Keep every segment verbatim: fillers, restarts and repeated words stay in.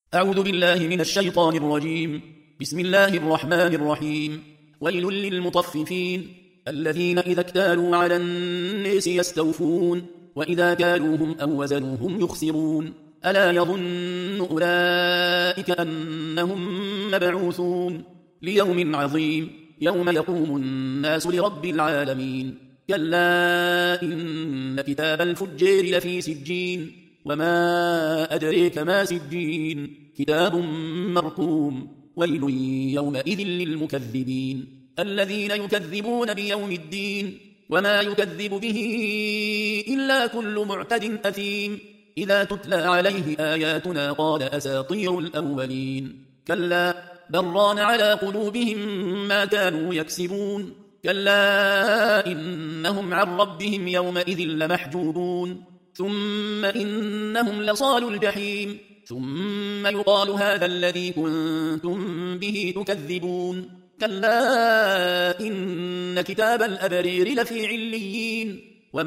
أعوذ بالله من الشيطان الرجيم. بسم الله الرحمن الرحيم. ويل للمطففين الذين إذا اكتالوا على الناس يستوفون وإذا كالوهم أو وزنوهم يخسرون ألا يظن أولئك أنهم مبعوثون ليوم عظيم يوم يقوم الناس لرب العالمين كلا إن كتاب الفجار لفي سجين وما أدريك ما سجين كتاب مرقوم ويل يومئذ للمكذبين الذين يكذبون بيوم الدين وما يكذب به إلا كل معتد أثيم إذا تتلى عليه آياتنا قال أساطير الأولين كلا بل ران على قلوبهم ما كانوا يكسبون كلا إنهم عن ربهم يومئذ لمحجوبون ثم إنهم لصالوا الجحيم ثم يقال هذا الذي كنتم به تكذبون كلا إن كتاب الأبرير لفي عليين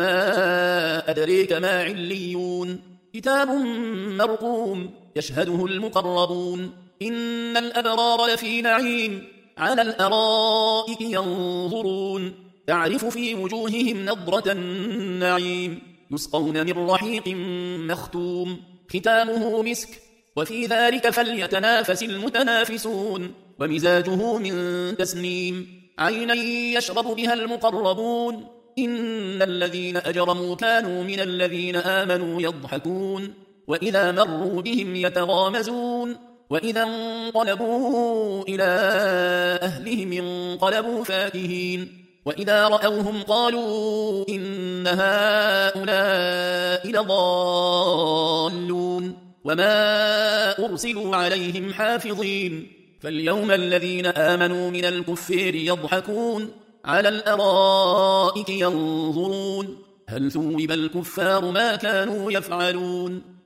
وما أدريك ما عليون كتاب مرقوم يشهده المقربون إن الأبرار لفي نعيم على الأرائك ينظرون تعرف في وجوههم نضرة النعيم يسقون من رحيق مختوم ختامه مسك وفي ذلك فليتنافس المتنافسون ومزاجه من تسنيم عينا يشرب بها المقربون إن الذين أجرموا كانوا من الذين آمنوا يضحكون وإذا مروا بهم يتغامزون وإذا انقلبوا إلى أهلهم انقلبوا فاكهين وإذا رأوهم قالوا إن هؤلاء لضالون وما أرسلوا عليهم حافظين فاليوم الذين آمنوا من الكفار يضحكون على الأرائك ينظرون هل ثوب الكفار ما كانوا يفعلون